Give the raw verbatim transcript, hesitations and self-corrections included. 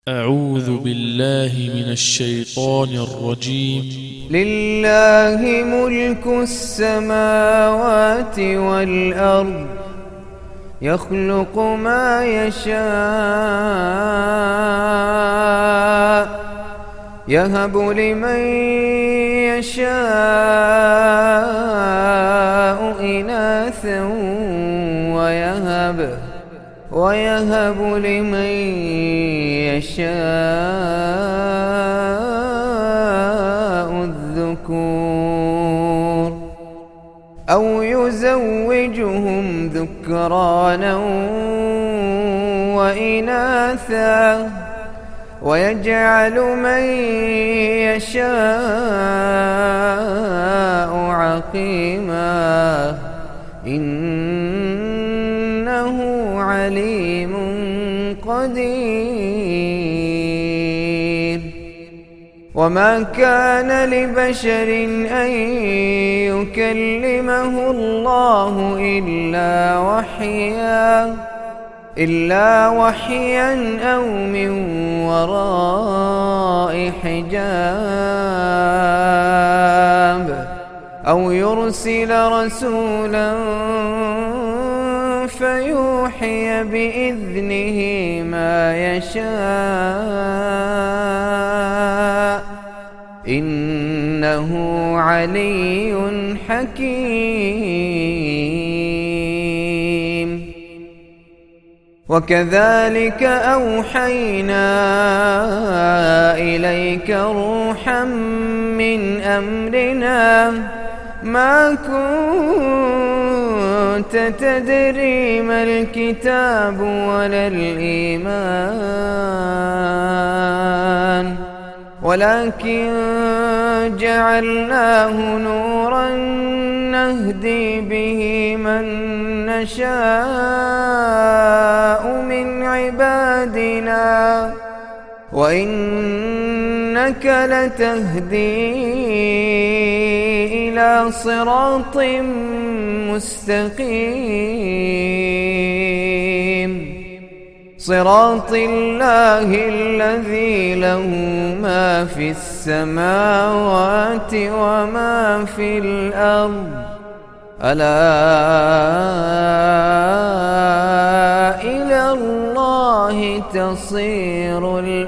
أعوذ بالله من الشيطان الرجيم. لله ملك السماوات والأرض يخلق ما يشاء يهب لمن يشاء إناثا ويهب ويهب لمن يشاء الذكور أو يزوجهم ذكرانا وإناثا ويجعل من يشاء عقيما إنه عليم قدير. وما كان لبشر أن يكلمه الله إلا وحيا إلا وحيا أو من وراء حجاب أو يرسل رسولا فيوحي بإذنه ما يشاء إنه علي حكيم. وكذلك أوحينا إليك روحا من أمرنا ما كنت تدري ما الكتاب ولا الإيمان ولكن جعلناه نورا نهدي به من نشاء من عبادنا وإنك لتهدي إلى صراط مستقيم صراط الله الذي له ما في السماوات وما في الأرض ألا إلى الله تصير